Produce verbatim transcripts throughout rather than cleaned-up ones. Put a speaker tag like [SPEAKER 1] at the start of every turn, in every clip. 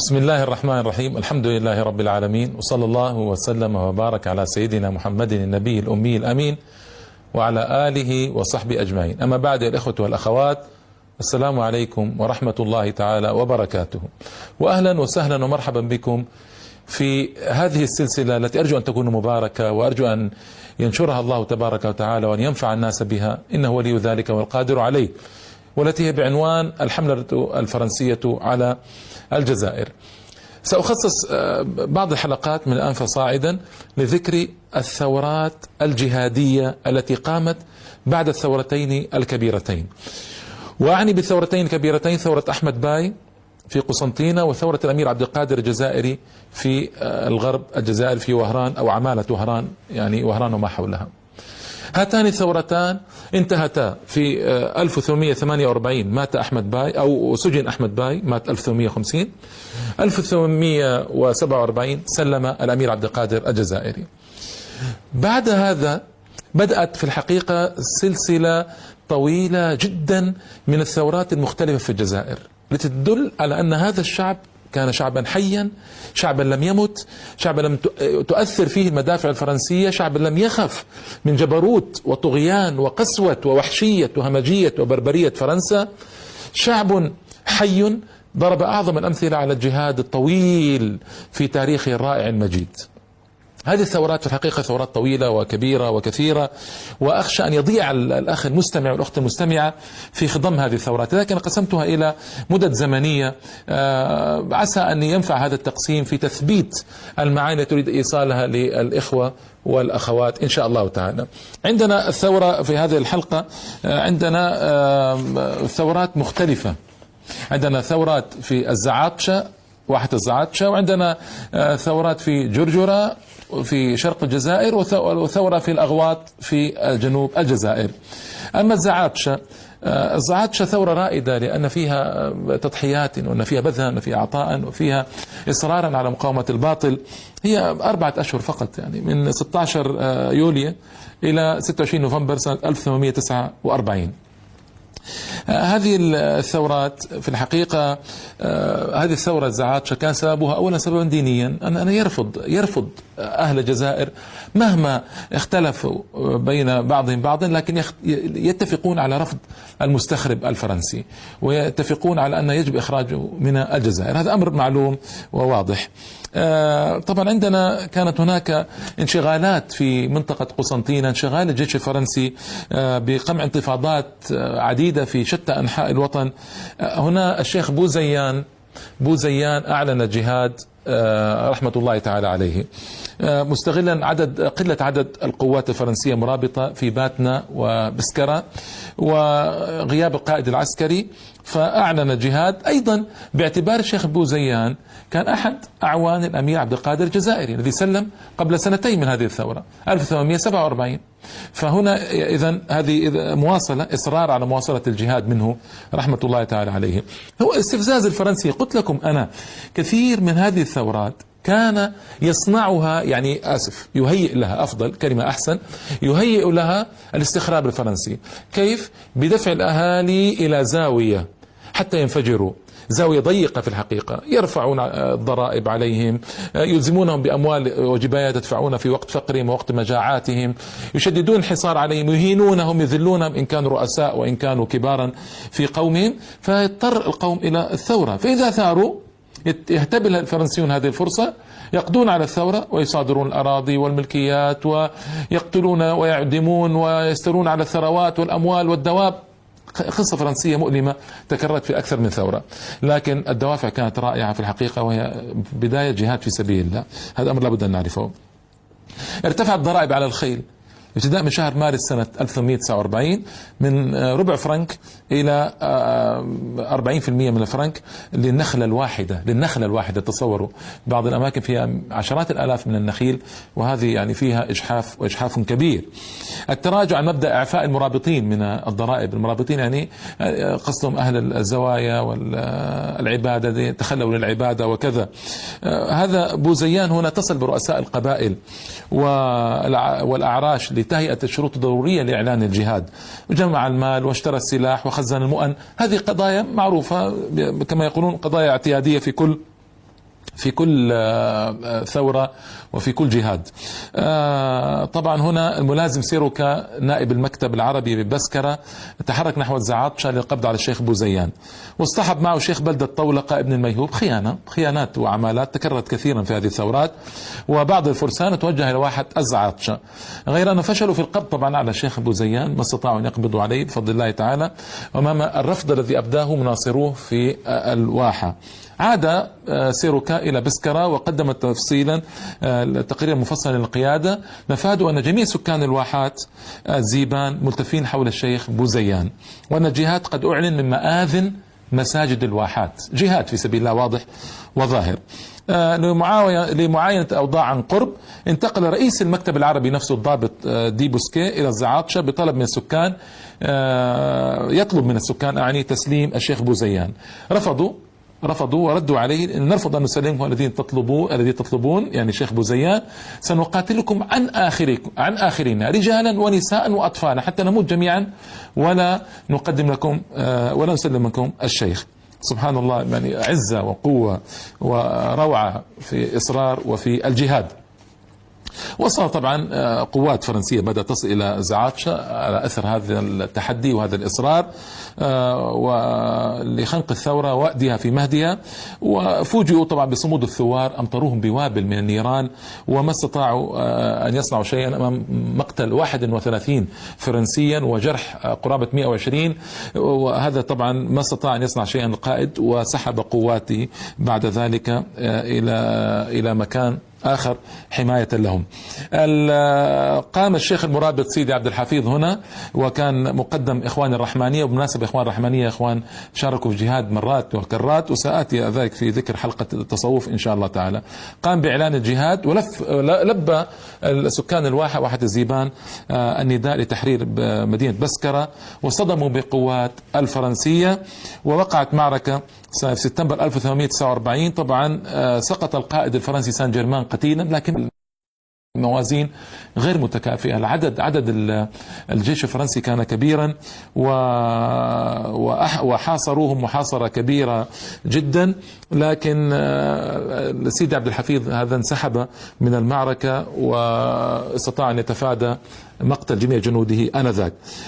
[SPEAKER 1] بسم الله الرحمن الرحيم. الحمد لله رب العالمين، وصلى الله وسلم وبارك على سيدنا محمد النبي الأمي الأمين وعلى آله وصحبه أجمعين. أما بعد، يا الإخوة والأخوات، السلام عليكم ورحمة الله تعالى وبركاته، وأهلا وسهلا ومرحبا بكم في هذه السلسلة التي أرجو أن تكون مباركة، وأرجو أن ينشرها الله تبارك وتعالى وأن ينفع الناس بها، إنه ولي ذلك والقادر عليه، والتي هي بعنوان الحملة الفرنسية على الجزائر. سأخصص بعض الحلقات من الآن فصاعدا لذكر الثورات الجهادية التي قامت بعد الثورتين الكبيرتين، وأعني بالثورتين الكبيرتين ثورة أحمد باي في قسنطينة وثورة الأمير عبد القادر الجزائري في الغرب الجزائر في وهران أو عمالة وهران، يعني وهران وما حولها. هاتان الثورتان انتهتا في ألف وثمانمئة وثمانية وأربعين، مات أحمد باي أو سجن أحمد باي، مات ألف وثمانمئة وخمسين. ألف وثمانمئة وسبعة وأربعين سلم الأمير عبد القادر الجزائري. بعد هذا بدأت في الحقيقة سلسلة طويلة جدا من الثورات المختلفة في الجزائر، التي تدل على أن هذا الشعب كان شعبا حيا، شعبا لم يمت، شعبا لم تؤثر فيه المدافع الفرنسية، شعبا لم يخف من جبروت وطغيان وقسوة ووحشية وهمجية وبربرية فرنسا، شعب حي ضرب أعظم الأمثلة على الجهاد الطويل في تاريخه الرائع المجيد. هذه الثورات في الحقيقة ثورات طويلة وكبيرة وكثيرة، وأخشى أن يضيع الأخ المستمع والأخت المستمعة في خضم هذه الثورات، لكن قسمتها إلى مدد زمنية عسى أن ينفع هذا التقسيم في تثبيت المعاني التي تريد إيصالها للإخوة والأخوات إن شاء الله تعالى. عندنا الثورة في هذه الحلقة، عندنا ثورات مختلفة. عندنا ثورات في الزعاتشة، واحة الزعاتشة، وعندنا ثورات في جرجرة في شرق الجزائر، وثورة في الأغواط في جنوب الجزائر. أما الزعاتشة، الزعاتشة ثورة رائدة لأن فيها تضحيات، وأن فيها بذلا، وأن فيها عطاء، وفيها إصرارا على مقاومة الباطل. هي أربعة أشهر فقط، يعني من ستة عشر يوليو إلى ستة وعشرين نوفمبر سنة ألف وثمانمئة وتسعة وأربعين. هذه الثورات في الحقيقة، هذه الثورة الزعاتشة كان سببها أولا سببا دينيا، أن يرفض يرفض أهل الجزائر مهما اختلفوا بين بعضهم بعضا، لكن يتفقون على رفض المستخرب الفرنسي، ويتفقون على أن يجب إخراجه من الجزائر. هذا أمر معلوم وواضح. طبعا عندنا كانت هناك انشغالات في منطقة قسنطينة، انشغال الجيش الفرنسي بقمع انتفاضات عديدة في شتى أنحاء الوطن. هنا الشيخ بوزيان بوزيان أعلن الجهاد رحمة الله تعالى عليه، مستغلا عدد قلة عدد القوات الفرنسية مرابطة في باتنا وبسكرة وغياب القائد العسكري، فأعلن الجهاد أيضا باعتبار الشيخ بوزيان كان أحد أعوان الأمير عبد القادر الجزائري الذي سلم قبل سنتين من هذه الثورة ألف وثمانمئة وسبعة وأربعين. فهنا إذن هذه مواصلة، إصرار على مواصلة الجهاد منه رحمة الله تعالى عليه. هو استفزاز الفرنسي. قلت لكم أنا كثير من هذه الثورات كان يصنعها، يعني آسف يهيئ لها، أفضل كلمة أحسن، يهيئ لها الاستخراب الفرنسي. كيف؟ بدفع الأهالي إلى زاوية حتى ينفجروا، زاوية ضيقة في الحقيقة، يرفعون الضرائب عليهم، يلزمونهم بأموال وجبايات يدفعون في وقت فقرهم ووقت مجاعاتهم، يشددون الحصار عليهم، يهينونهم، يذلونهم إن كانوا رؤساء وإن كانوا كبارا في قومهم، فيضطر القوم إلى الثورة. فإذا ثاروا يهتبل الفرنسيون هذه الفرصة، يقضون على الثورة ويصادرون الأراضي والملكيات ويقتلون ويعدمون ويسترون على الثروات والأموال والدواب. قصة فرنسية مؤلمة تكررت في أكثر من ثورة، لكن الدوافع كانت رائعة في الحقيقة، وهي بداية جهاد في سبيل الله. هذا أمر لابد أن نعرفه. ارتفعت الضرائب على الخيل ابتداء من شهر مارس سنة ألف وثمانمئة وتسعة وأربعين من ربع فرنك إلى أربعين بالمئة من الفرنك للنخلة الواحدة للنخلة الواحدة تصوروا، بعض الأماكن فيها عشرات الآلاف من النخيل، وهذه يعني فيها إجحاف وإجحاف كبير. التراجع عن مبدأ إعفاء المرابطين من الضرائب. المرابطين يعني قصدهم أهل الزوايا والعبادة، تخلوا للعبادة وكذا. هذا بوزيان هنا اتصل برؤساء القبائل والأعراش لتهيئة الشروط الضرورية لإعلان الجهاد، وجمع المال واشترى السلاح وخزن المؤن. هذه قضايا معروفة كما يقولون قضايا اعتيادية في كل في كل ثورة وفي كل جهاد. طبعا هنا الملازم سيروكا نائب المكتب العربي ببسكرة تحرك نحو الزعاطشة للقبض على الشيخ بوزيان، واصطحب معه شيخ بلدة طولقة ابن الميهوب. خيانة خيانات وعمالات تكررت كثيرا في هذه الثورات، وبعض الفرسان توجه إلى واحة الزعاطشة، غير أن فشلوا في القبض طبعا على الشيخ بوزيان، ما استطاعوا أن يقبضوا عليه بفضل الله تعالى أمام الرفض الذي أبداه مناصروه في الواحة. عاد سيروكا إلى بسكرة وقدم تفصيلا تقريرا مفصلا للقيادة، مفاده أن جميع سكان الواحات الزيبان ملتفين حول الشيخ بوزيان، وأن الجهاد قد أعلن من مآذن مساجد الواحات، جهاد في سبيل الله واضح وظاهر. لمعاينة أوضاع عن قرب انتقل رئيس المكتب العربي نفسه الضابط دي بوسكي إلى الزعاطشة بطلب من السكان، يطلب من السكان أعني تسليم الشيخ بوزيان. رفضوا رفضوا وردوا عليه إن نرفض أن نسلمه الذين تطلبوا الذي تطلبون يعني الشيخ بوزيان، سنقاتلكم عن آخركم عن آخرنا رجالا ونساء وأطفالا حتى نموت جميعا ولا نقدم لكم ولا نسلم لكم الشيخ. سبحان الله، يعني عزة وقوة وروعة في إصرار وفي الجهاد. وصل طبعا قوات فرنسية بدأت تصل إلى زعاطشة على أثر هذا التحدي وهذا الإصرار ولخنق الثورة وأدها في مهدها، وفوجئوا طبعا بصمود الثوار، أمطروهم بوابل من النيران، وما استطاعوا أن يصنعوا شيئا أمام مقتل واحد وثلاثين فرنسيا وجرح قرابة مئة وعشرين، وهذا طبعا ما استطاع أن يصنع شيئا القائد، وسحب قواته بعد ذلك إلى إلى مكان آخر حماية لهم. قام الشيخ المرابط سيدي عبد الحفيظ هنا، وكان مقدم إخوان الرحمانية، وبمناسبة إخوان الرحمانية إخوان شاركوا في جهاد مرات وكرات، وسآتي ذلك في ذكر حلقة التصوف إن شاء الله تعالى. قام بإعلان الجهاد ولف لبى السكان الواحة واحة الزيبان النداء لتحرير مدينة بسكرة، واصطدموا بقوات الفرنسية، ووقعت معركة في سبتمبر ألف وثمانمئة وتسعة وأربعين. طبعا سقط القائد الفرنسي سان جيرمان قتيلا، لكن موازين غير متكافئة. العدد عدد الجيش الفرنسي كان كبيرا، وحاصروهم محاصرة كبيرة جدا، لكن سيدي عبد الحفيظ هذا انسحب من المعركة واستطاع أن يتفادى مقتل جميع جنوده آنذاك.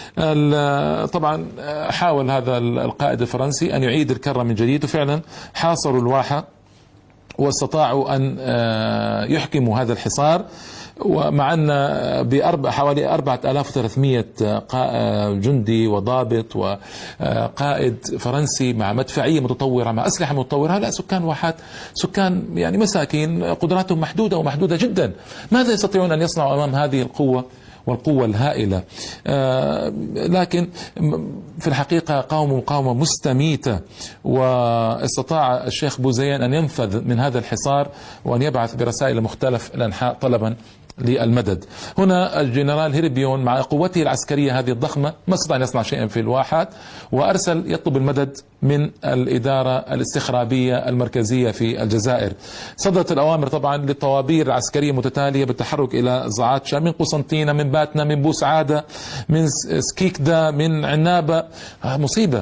[SPEAKER 1] طبعا حاول هذا القائد الفرنسي أن يعيد الكرة من جديد، وفعلا حاصروا الواحة واستطاعوا أن يحكموا هذا الحصار، ومع أن بأربع حوالي أربعة آلاف وثلاثمئة جندي وضابط وقائد فرنسي مع مدفعية متطورة مع أسلحة متطورة، لا سكان واحات سكان يعني مساكين قدراتهم محدودة ومحدودة جدا، ماذا يستطيعون أن يصنعوا أمام هذه القوة والقوة الهائلة؟ آه لكن في الحقيقة قاوموا مقاومة مستميتة، واستطاع الشيخ بوزيان أن ينفذ من هذا الحصار وأن يبعث برسائل مختلف الأنحاء طلبا للمدد. هنا الجنرال هيربيون مع قوته العسكرية هذه الضخمة ما استطاع أن يصنع شيئا في الواحات، وأرسل يطلب المدد من الإدارة الاستخرابية المركزية في الجزائر. صدرت الأوامر طبعا للطوابير العسكرية متتالية بالتحرك إلى زعاطشة من قسنطينة من باتنا من بوسعادة من سكيكدا من عنابة، مصيبة.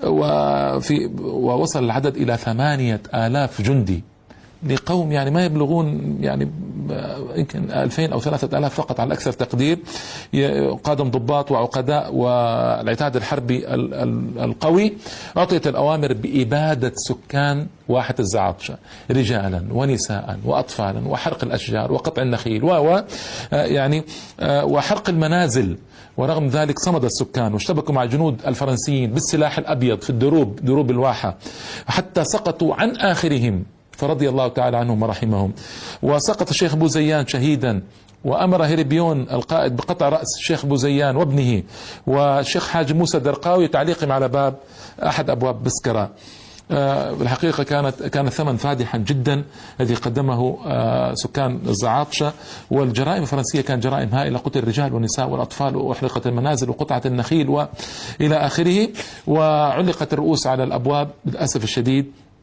[SPEAKER 1] وفي ووصل العدد إلى ثمانية آلاف جندي لقوم يعني ما يبلغون يعني يمكن ألفين أو ثلاثة آلاف فقط على أكثر تقدير، قادم ضباط وعقداء والعتاد الحربي القوي. أعطيت الأوامر بإبادة سكان واحة الزعاطشة رجالا ونساء وأطفالا، وحرق الأشجار وقطع النخيل و يعني وحرق المنازل. ورغم ذلك صمد السكان واشتبكوا مع جنود الفرنسيين بالسلاح الأبيض في الدروب دروب الواحة حتى سقطوا عن آخرهم، فرضي الله تعالى عنهم ورحمهم. وسقط الشيخ بوزيان شهيدا، وأمر هيربيون القائد بقطع رأس الشيخ بوزيان وابنه والشيخ حاج موسى درقاوي تعليقهم على باب أحد أبواب بسكرة. بالحقيقة كانت كان الثمن فادحا جدا الذي قدمه سكان الزعاطشة، والجرائم الفرنسية كانت جرائم هائلة، قتل الرجال والنساء والأطفال وأحرقت المنازل وقطعت النخيل وإلى آخره، وعلقت الرؤوس على الأبواب للأسف الشديد.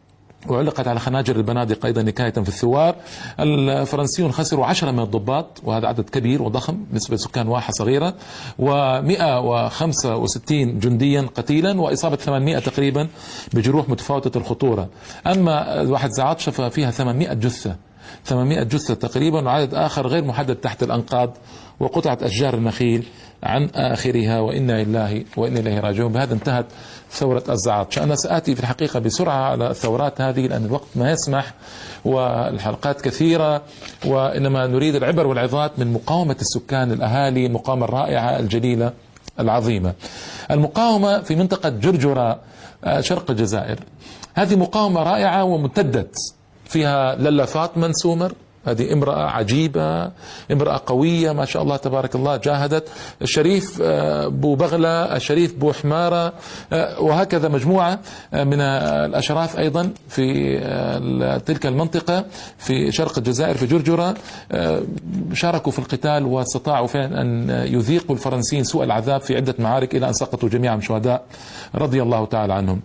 [SPEAKER 1] وعلقت على خناجر البنادق أيضا نكاية في الثوار. الفرنسيون خسروا عشرة من الضباط، وهذا عدد كبير وضخم بالنسبة لسكان واحة صغيرة، ومئة وخمسة وستين جنديا قتيلا، وإصابة ثمانمئة تقريبا بجروح متفاوتة الخطورة. أما واحة زعاتشة ففيها ثمانمئة جثة ثمانمئة جثة تقريبا، وعدد آخر غير محدد تحت الأنقاض، وقطعت أشجار النخيل عن آخرها، وإنا لله وإنا إليه راجعون. بهذا انتهت ثورة الزعاتشة. أنا سآتي في الحقيقة بسرعة على الثورات هذه لأن الوقت ما يسمح والحلقات كثيرة، وإنما نريد العبر والعظات من مقاومة السكان الأهالي، المقاومة الرائعة الجليلة العظيمة. المقاومة في منطقة جرجرة شرق الجزائر، هذه مقاومة رائعة وممتدت، فيها للا فاطمة نسومر، هذه امرأة عجيبة، امرأة قوية ما شاء الله تبارك الله، جاهدت. الشريف بو بغلة، الشريف بو حمارة، وهكذا مجموعة من الأشراف أيضا في تلك المنطقة في شرق الجزائر في جرجرة شاركوا في القتال، واستطاعوا فعلا أن يذيقوا الفرنسيين سوء العذاب في عدة معارك إلى أن سقطوا جميعا شهداء رضي الله تعالى عنهم.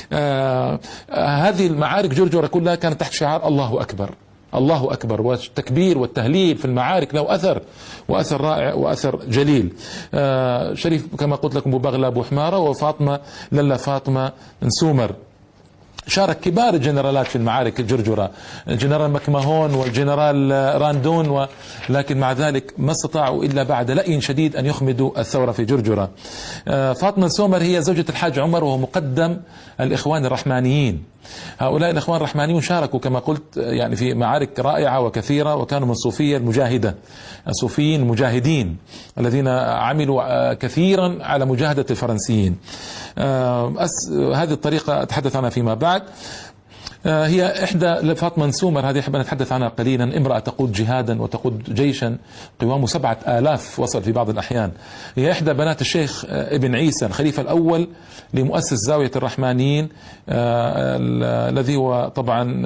[SPEAKER 1] هذه المعارك جرجرة كلها كانت تحت شعار الله أكبر، الله أكبر، والتكبير والتهليل في المعارك له أثر، وأثر رائع وأثر جليل. آه شريف كما قلت لكم أبو بغلة أبو حمارة، وفاطمة للا فاطمة نسومر. شارك كبار الجنرالات في المعارك الجرجرة، الجنرال مكمهون والجنرال راندون، ولكن مع ذلك ما استطاعوا إلا بعد لأي شديد أن يخمدوا الثورة في جرجرة. آه فاطمة نسومر هي زوجة الحاج عمر، وهو مقدم الإخوان الرحمانيين. هؤلاء الإخوان الرحمانيون شاركوا كما قلت يعني في معارك رائعة وكثيرة، وكانوا من الصوفية المجاهدة، الصوفيين المجاهدين الذين عملوا كثيرا على مجاهدة الفرنسيين. هذه الطريقة أتحدث عنها فيما بعد. هي إحدى فاطمة نسومر هذه أحب نتحدث عنها قليلا، امرأة تقود جهادا وتقود جيشا قوامه سبعة آلاف وصل في بعض الأحيان. هي إحدى بنات الشيخ ابن عيسى الخليفة الأول لمؤسس زاوية الرحمانيين، الذي هو طبعا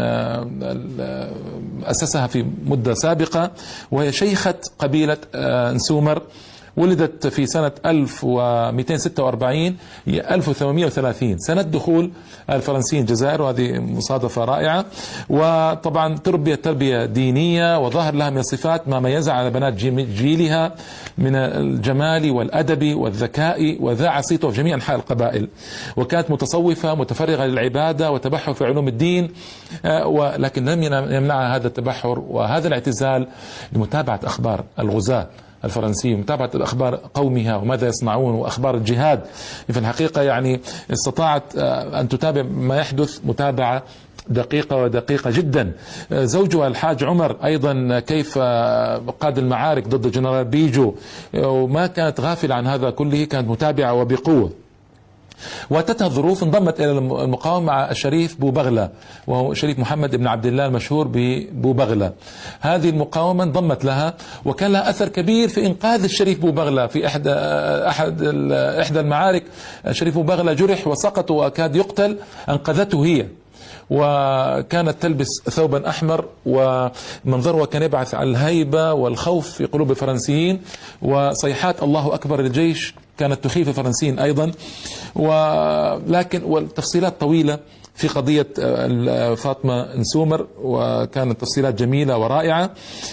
[SPEAKER 1] أسسها في مدة سابقة، وهي شيخة قبيلة نسومر. ولدت في سنة ألف ومئتين وستة وأربعين ألف وثمانمئة وثلاثين سنة دخول الفرنسيين الجزائر، وهذه مصادفة رائعة. وطبعا تربية تربية دينية، وظهر لها من الصفات ما ميزها على بنات جيلها من الجمال والأدب والذكاء، وذاع صيته في جميع أنحاء القبائل. وكانت متصوفة متفرغة للعبادة وتبحر في علوم الدين، ولكن لم يمنعها هذا التبحر وهذا الاعتزال لمتابعة أخبار الغزاة الفرنسيين، متابعة الأخبار قومها وماذا يصنعون وأخبار الجهاد. في الحقيقة يعني استطاعت أن تتابع ما يحدث متابعة دقيقة ودقيقة جدا. زوجها الحاج عمر أيضا كيف قاد المعارك ضد الجنرال بيجو، وما كانت غافلة عن هذا كله، كانت متابعة وبقوة. واتتها الظروف انضمت إلى المقاومة مع الشريف بو بغلة، وهو شريف محمد بن عبد الله المشهور ببو بغلة. هذه المقاومة انضمت لها، وكان لها أثر كبير في إنقاذ الشريف بو بغلة في إحدى أحد إحدى المعارك. الشريف بو بغلة جرح وسقط وكاد يقتل، أنقذته هي، وكانت تلبس ثوبا أحمر، ومنظرها كان يبعث على الهيبة والخوف في قلوب الفرنسيين، وصيحات الله أكبر للجيش كانت تخيف الفرنسيين أيضا. ولكن والتفصيلات طويلة في قضية فاطمة نسومر، وكانت تفصيلات جميلة ورائعة.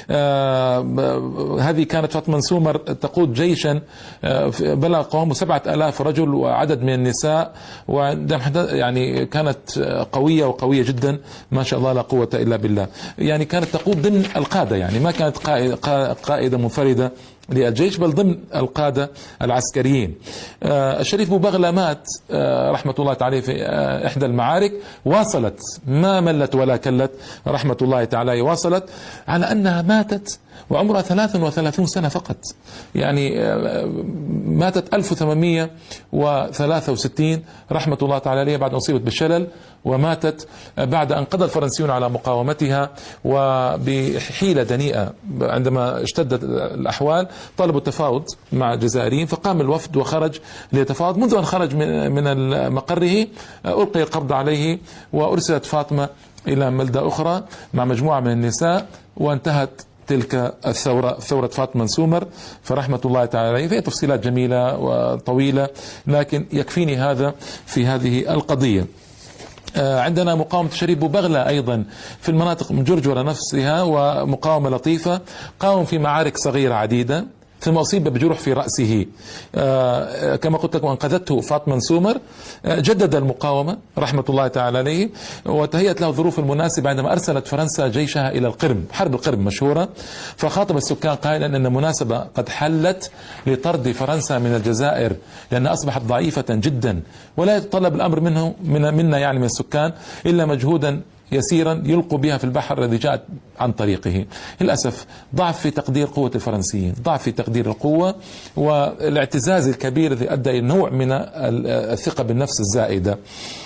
[SPEAKER 1] هذه كانت فاطمة نسومر تقود جيشا بلغ قوامه سبعة آلاف رجل وعدد من النساء، يعني كانت قوية وقوية جدا ما شاء الله لا قوة إلا بالله. يعني كانت تقود ضمن القادة، يعني ما كانت قائدة منفردة للجيش بل ضمن القادة العسكريين. الشريف بو بغلة مات رحمة الله تعالى في إحدى المعارك، واصلت ما ملت ولا كلت رحمة الله تعالى، واصلت على أنها ماتت وعمرها ثلاث وثلاثون سنة فقط. يعني ماتت ألف وثمانمئة وثلاثة وستين رحمة الله تعالى عليها بعد أن أصيبت بالشلل، وماتت بعد أن قضى الفرنسيون على مقاومتها، وبحيلة دنيئة عندما اشتدت الأحوال طلبوا التفاوض مع الجزائريين، فقام الوفد وخرج ليتفاوض. منذ أن خرج من مقره ألقي القبض عليه، وأرسلت فاطمة إلى ملدة أخرى مع مجموعة من النساء، وانتهت تلك الثورة ثورة فاطمة نسومر فرحمة الله تعالى عليه. فيها تفصيلات جميلة وطويلة، لكن يكفيني هذا في هذه القضية. عندنا مقاومة الشريف بوبغلة أيضا في المناطق من جرجرة نفسها، ومقاومة لطيفة. قاوم في معارك صغيرة عديدة، ثم أصيب بجروح في رأسه آه كما قلت لكم، أنقذته فاطمة سومر. آه جدد المقاومة رحمة الله تعالى عليه، وتهيأت له الظروف المناسبة عندما أرسلت فرنسا جيشها إلى القرم، حرب القرم مشهورة، فخاطب السكان قائلا أن المناسبة قد حلت لطرد فرنسا من الجزائر، لأنها أصبحت ضعيفة جدا، ولا يتطلب الأمر منه من منا يعني من السكان إلا مجهودا يسيرا يلقوا بها في البحر الذي جاءت عن طريقه. للأسف ضعف في تقدير قوة الفرنسيين، ضعف في تقدير القوة، والاعتزاز الكبير الذي أدى إلى نوع من الثقة بالنفس الزائدة.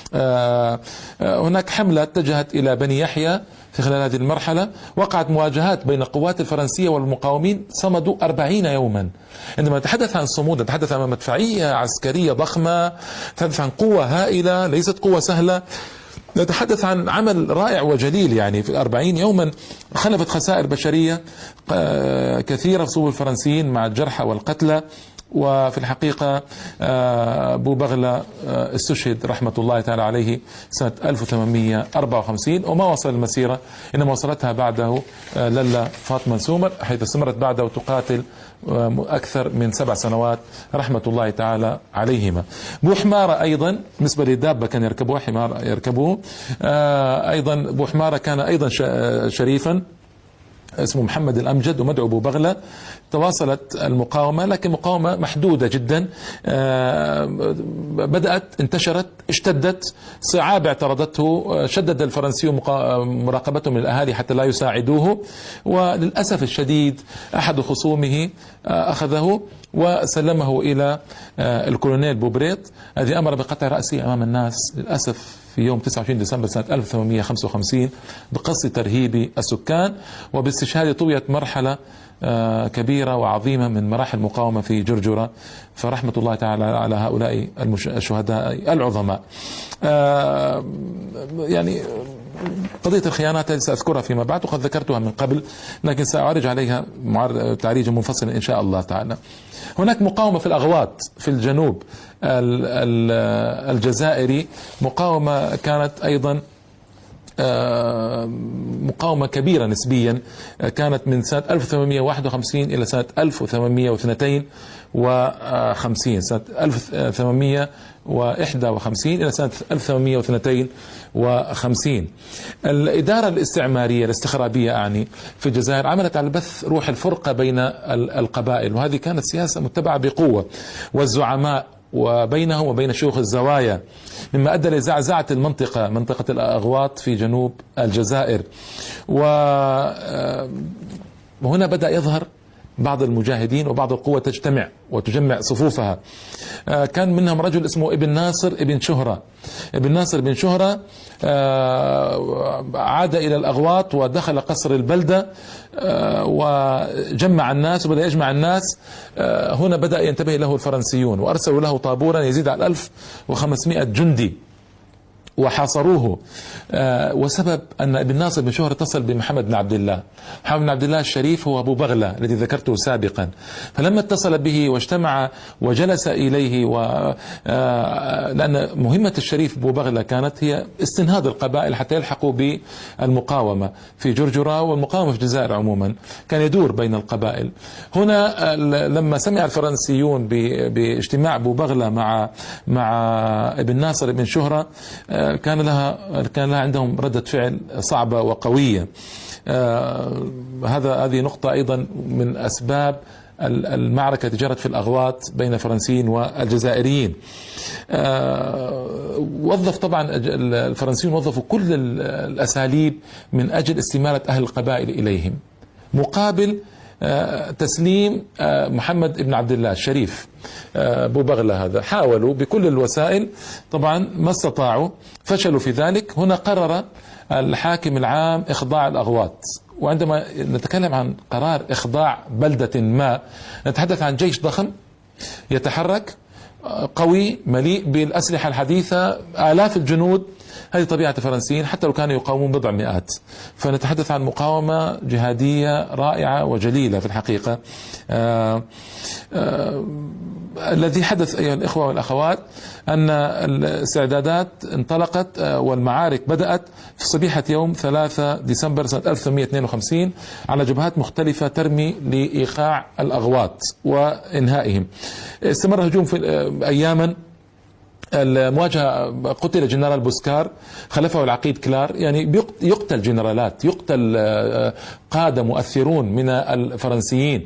[SPEAKER 1] هناك حملة اتجهت إلى بني يحيى في خلال هذه المرحلة، وقعت مواجهات بين القوات الفرنسية والمقاومين، صمدوا أربعين يوما. عندما نتحدث عن صمود نتحدث عن مدفعية عسكرية ضخمة، نتحدث عن قوة هائلة ليست قوة سهلة، نتحدث عن عمل رائع وجليل. يعني في الأربعين يوما خلفت خسائر بشرية كثيرة في صفوف الفرنسيين مع الجرحى والقتلى. وفي الحقيقة بوبغلة استشهد رحمة الله تعالى عليه سنة ألف وثمانمئة وأربعة وخمسين، وما وصل المسيرة، إنما وصلتها بعده للا فاطمة سومر، حيث استمرت بعده تقاتل أكثر من سبع سنوات رحمة الله تعالى عليهما. بو حمارة أيضا بالنسبة للدابة كان يركبوه، حمار يركبوه أيضا. بو حمارة كان أيضا شريفا اسمه محمد الأمجد ومدعو بوبغلة. تواصلت المقاومة لكن مقاومة محدودة جدا، بدأت انتشرت اشتدت، صعاب اعترضته، شدد الفرنسي مراقبته من الأهالي حتى لا يساعدوه، وللأسف الشديد أحد خصومه أخذه وسلمه إلى الكولونيل بوبريط الذي أمر بقطع رأسه أمام الناس للأسف في يوم تسعة وعشرين ديسمبر سنة ألف وثمانمئة وخمسة وخمسين بقصد ترهيب السكان. وباستشهاده طويت مرحلة كبيرة وعظيمة من مراحل المقاومة في جرجرة، فرحمة الله تعالى على هؤلاء الشهداء العظماء. يعني قضية الخيانات سأذكرها فيما بعد، وقد ذكرتها من قبل لكن سأعرج عليها تعريج منفصل إن شاء الله تعالى. هناك مقاومة في الأغواط في الجنوب الجزائري، مقاومة كانت أيضا مقاومة كبيرة نسبيا، كانت من سنة ألف وثمانمئة وواحد وخمسين إلى سنة ألف وثمانمئة واثنين وخمسين، سنة ألف وثمانمئة وواحد وخمسين إلى سنة ألف وثمانمئة واثنين وخمسين. الإدارة الاستعمارية الاستخرابية أعني في الجزائر عملت على بث روح الفرقة بين القبائل، وهذه كانت سياسة متبعة بقوة، والزعماء وبينهم وبين شيوخ الزوايا، مما أدى لزعزعة المنطقة، منطقة الأغواط في جنوب الجزائر. وهنا بدأ يظهر بعض المجاهدين وبعض القوى تجتمع وتجمع صفوفها. كان منهم رجل اسمه ابن ناصر ابن شهرة. ابن ناصر ابن شهرة عاد إلى الأغواط ودخل قصر البلدة وجمع الناس وبدأ يجمع الناس. هنا بدأ ينتبه له الفرنسيون وأرسلوا له طابورا يزيد على ألف وخمسمئة جندي وحاصروه. وسبب أن ابن ناصر بن شهرة اتصل بمحمد بن عبد الله. محمد بن عبد الله الشريف هو أبو بغلة الذي ذكرته سابقا، فلما اتصل به واجتمع وجلس إليه و لأن مهمة الشريف أبو بغلة كانت هي استنهاض القبائل حتى يلحقوا بالمقاومة في جرجرة والمقاومة في الجزائر عموما، كان يدور بين القبائل. هنا لما سمع الفرنسيون باجتماع أبو بغلة مع مع ابن ناصر بن شهرة كان لها كان لها عندهم ردة فعل صعبة وقوية. آه هذا هذه نقطة أيضا من أسباب المعركة التي جرت في الأغواط بين الفرنسيين والجزائريين. آه وظف طبعا الفرنسيون وظفوا كل الأساليب من أجل استمالة أهل القبائل إليهم مقابل آه تسليم آه محمد بن عبد الله الشريف. أبو بغلة هذا حاولوا بكل الوسائل، طبعا ما استطاعوا، فشلوا في ذلك. هنا قرر الحاكم العام إخضاع الأغواط. وعندما نتكلم عن قرار إخضاع بلدة ما نتحدث عن جيش ضخم يتحرك قوي مليء بالأسلحة الحديثة، آلاف الجنود هذه طبيعة الفرنسيين حتى لو كانوا يقاومون بضع مئات. فنتحدث عن مقاومة جهادية رائعة وجليلة في الحقيقة. آآ آآ الذي حدث أيها الإخوة والأخوات أن الاستعدادات انطلقت والمعارك بدأت في صبيحة يوم ثلاثة ديسمبر سنة ألف وثمانمئة واثنين وخمسين على جبهات مختلفة ترمي لإيقاع الأغواط وإنهائهم. استمر الهجوم في أياما. المواجهة قتل جنرال بوسكار، خلفه العقيد كلار. يعني يقتل جنرالات، يقتل قادة مؤثرون من الفرنسيين.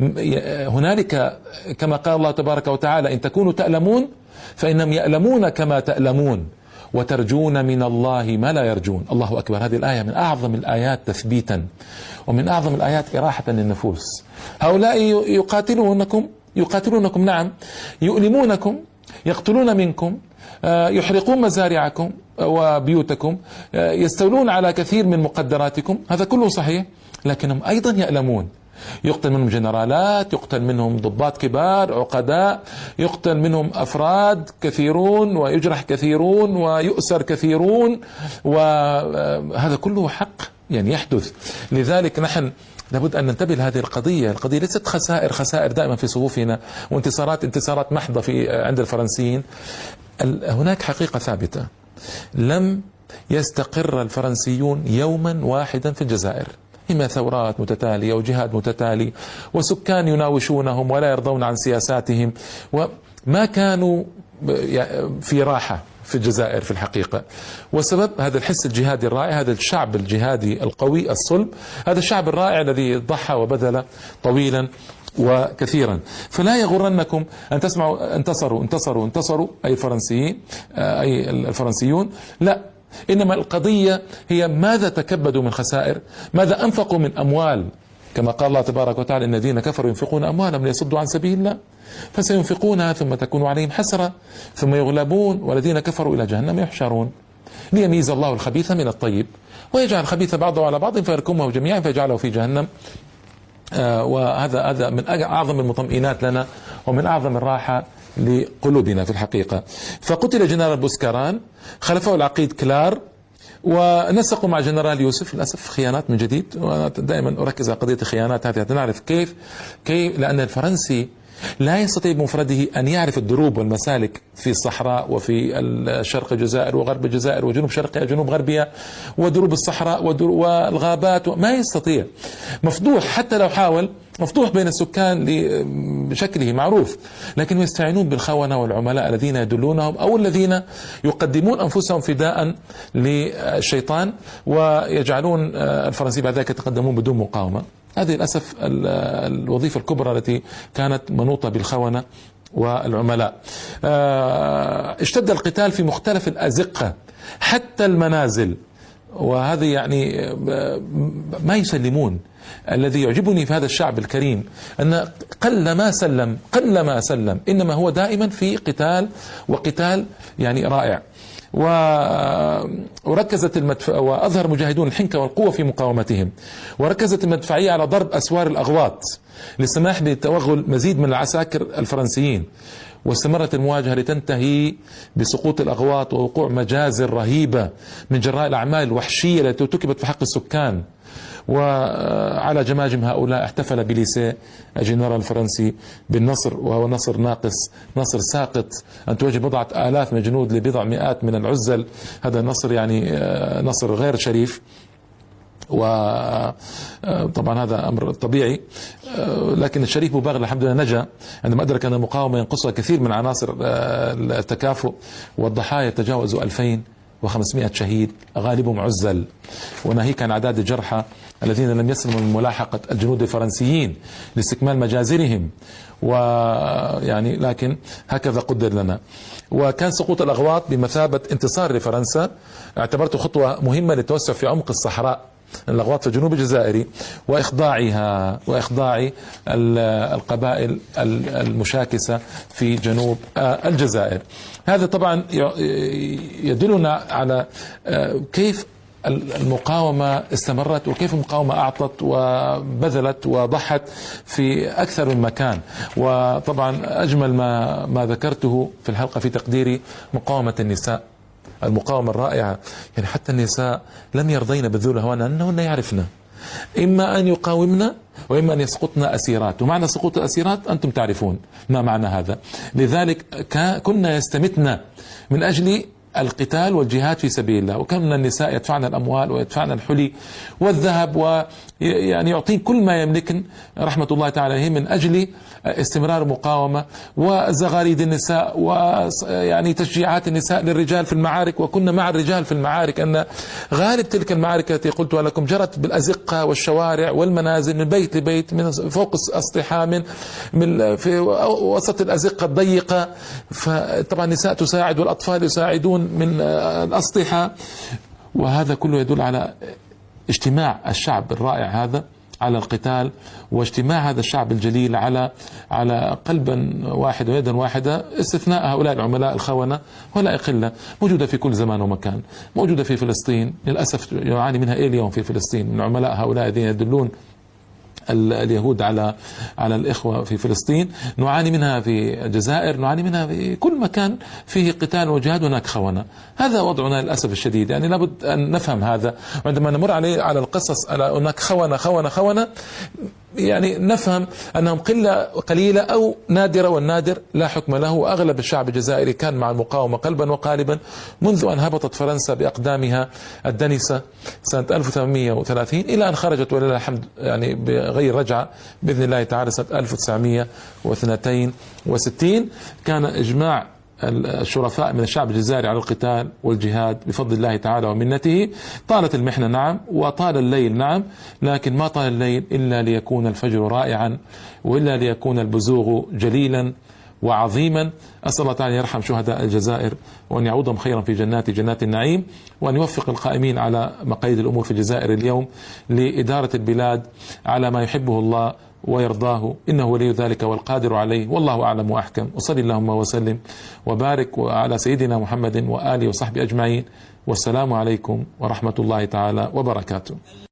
[SPEAKER 1] هنالك كما قال الله تبارك وتعالى: إن تكونوا تألمون فإنهم يألمون كما تألمون وترجون من الله ما لا يرجون. الله أكبر. هذه الآية من أعظم الآيات تثبيتا ومن أعظم الآيات إراحة للنفوس. هؤلاء يقاتلونكم يقاتلونكم نعم، يؤلمونكم، يقتلون منكم، يحرقون مزارعكم وبيوتكم، يستولون على كثير من مقدراتكم. هذا كله صحيح، لكنهم أيضا يألمون. يقتل منهم جنرالات، يقتل منهم ضباط كبار عقداء، يقتل منهم أفراد كثيرون ويجرح كثيرون ويؤسر كثيرون، وهذا كله حق يعني يحدث. لذلك نحن لابد أن ننتبه لهذه القضية. القضية ليست خسائر خسائر دائما في صفوفنا وانتصارات انتصارات محضة في عند الفرنسيين. هناك حقيقة ثابتة: لم يستقر الفرنسيون يوما واحدا في الجزائر. إما ثورات متتالية وجهاد متتالي وسكان يناوشونهم ولا يرضون عن سياساتهم، وما كانوا في راحة في الجزائر في الحقيقة. والسبب هذا الحس الجهادي الرائع، هذا الشعب الجهادي القوي الصلب، هذا الشعب الرائع الذي ضحى وبذل طويلا وكثيرا. فلا يغرنكم أن تسمعوا انتصروا انتصروا انتصروا أي الفرنسيين أي الفرنسيون، لا، إنما القضية هي ماذا تكبدوا من خسائر، ماذا أنفقوا من أموال. كما قال الله تبارك وتعالى: إن الذين كفروا ينفقون أموالهم ليصدوا عن سبيل الله فسينفقونها ثم تكون عليهم حسرة ثم يغلبون والذين كفروا إلى جهنم يحشرون. ليميز الله الخبيث من الطيب ويجعل الخبيث بعضه على بعض فيركمه جميعا فيجعله في جهنم. آه وهذا هذا من أعظم المطمئنات لنا ومن أعظم الراحة لقلوبنا في الحقيقة. فقتل جنرال بوسكاران، خلفه العقيد كلار، ونسقوا مع جنرال يوسف. للأسف خيانات من جديد، وأنا دائما أركز على قضية الخيانات هذه حتى نعرف كيف كيف لأن الفرنسي لا يستطيع بمفرده أن يعرف الدروب والمسالك في الصحراء وفي شرق الجزائر وغرب الجزائر وجنوب شرقها وجنوب غربها ودروب الصحراء والغابات، ما يستطيع. مفضوح حتى لو حاول، مفتوح بين السكان بشكله معروف، لكن يستعينون بالخونة والعملاء الذين يدلونهم أو الذين يقدمون أنفسهم فداء للشيطان ويجعلون الفرنسيين بعد ذلك يتقدمون بدون مقاومة. هذه للأسف الوظيفة الكبرى التي كانت منوطة بالخونة والعملاء. اشتد القتال في مختلف الأزقة حتى المنازل، وهذه يعني ما يسلمون. الذي يعجبني في هذا الشعب الكريم أن قل ما سلم قل ما سلم إنما هو دائما في قتال، وقتال يعني رائع. وركزت المدفع وأظهر مجاهدون الحنكة والقوة في مقاومتهم، وركزت المدفعية على ضرب أسوار الأغواط للسماح بتوغل مزيد من العساكر الفرنسيين. واستمرت المواجهة لتنتهي بسقوط الأغواط ووقوع مجازر رهيبة من جراء الأعمال الوحشية التي ارتكبت في حق السكان. وعلى جماجم هؤلاء احتفل بليسيه الجنرال الفرنسي بالنصر، وهو نصر ناقص، نصر ساقط. أن تواجه بضعة آلاف من الجنود لبضع مئات من العزل، هذا نصر يعني نصر غير شريف، وطبعا هذا أمر طبيعي. لكن الشريف بوباغ الحمد لله نجا عندما أدرك أن المقاومة ينقصها كثير من عناصر التكافؤ، والضحايا تجاوزوا ألفين وخمسمئة شهيد غالبهم عزل، وناهيك عن أعداد الجرحى الذين لم يسلموا من ملاحقة الجنود الفرنسيين لاستكمال مجازرهم. ويعني لكن هكذا قدر لنا. وكان سقوط الأغواط بمثابة انتصار لفرنسا، اعتبرته خطوة مهمة للتوسع في عمق الصحراء الأغواط في الجنوب الجزائري وإخضاعها وإخضاع القبائل المشاكسة في جنوب الجزائر. هذا طبعا يدلنا على كيف المقاومة استمرت وكيف المقاومة أعطت وبذلت وضحت في أكثر من مكان. وطبعا أجمل ما ما ذكرته في الحلقة في تقديري مقاومة النساء المقاومة الرائعة. يعني حتى النساء لم يرضين بالذل هون أنهن يعرفن إما أن يقاومن وإما أن يسقطن أسيرات، ومعنى سقوط الأسيرات أنتم تعرفون ما معنى هذا. لذلك كنا يستمتن من أجل القتال والجهاد في سبيل الله، وكان النساء يدفعن الأموال ويدفعن الحلي والذهب ويعني يعطين كل ما يملكن رحمة الله تعالى عليهم من أجل استمرار المقاومة وزغاريد النساء ويعني تشجيعات النساء للرجال في المعارك. وكنا مع الرجال في المعارك، أن غالب تلك المعارك التي قلتها لكم جرت بالأزقة والشوارع والمنازل من بيت لبيت، من فوق الأسطحة، من من في وسط الأزقة الضيقة. فطبعا النساء تساعد والأطفال يساعدون من الأسطحة، وهذا كله يدل على اجتماع الشعب الرائع هذا على القتال، واجتماع هذا الشعب الجليل على على قلبا واحد ويدا واحدة، استثناء هؤلاء العملاء الخونة ولا قلة، موجودة في كل زمان ومكان، موجودة في فلسطين للأسف يعاني منها إيه اليوم في فلسطين من عملاء هؤلاء الذين يدلون اليهود على على الإخوة في فلسطين، نعاني منها في الجزائر، نعاني منها في كل مكان فيه قتال وجهاد هناك خونة. هذا وضعنا للأسف الشديد، يعني لابد أن نفهم هذا، وعندما نمر عليه على القصص على هناك خونة خونة خونة يعني نفهم أنهم قلة قليلة أو نادرة، والنادر لا حكم له. وأغلب الشعب الجزائري كان مع المقاومة قلبا وقالبا منذ أن هبطت فرنسا بأقدامها الدنسة سنة ألف وثمانمئة وثلاثين إلى أن خرجت ولله الحمد يعني بغير رجعة بإذن الله تعالى سنة ألف وتسعمئة واثنين وستين. كان إجماع الشرفاء من الشعب الجزائري على القتال والجهاد بفضل الله تعالى ومنته. طالت المحنة نعم، وطال الليل نعم، لكن ما طال الليل إلا ليكون الفجر رائعا، وإلا ليكون البزوغ جليلا وعظيما. أسأل الله تعالى يرحم شهداء الجزائر، وأن يعودهم خيرا في جنات جنات النعيم، وأن يوفق القائمين على مقاييد الأمور في الجزائر اليوم لإدارة البلاد على ما يحبه الله ويرضاه، إنه ولي ذلك والقادر عليه، والله أعلم وأحكم. وصلي اللهم وسلم وبارك على سيدنا محمد وآله وصحبه أجمعين، والسلام عليكم ورحمة الله تعالى وبركاته.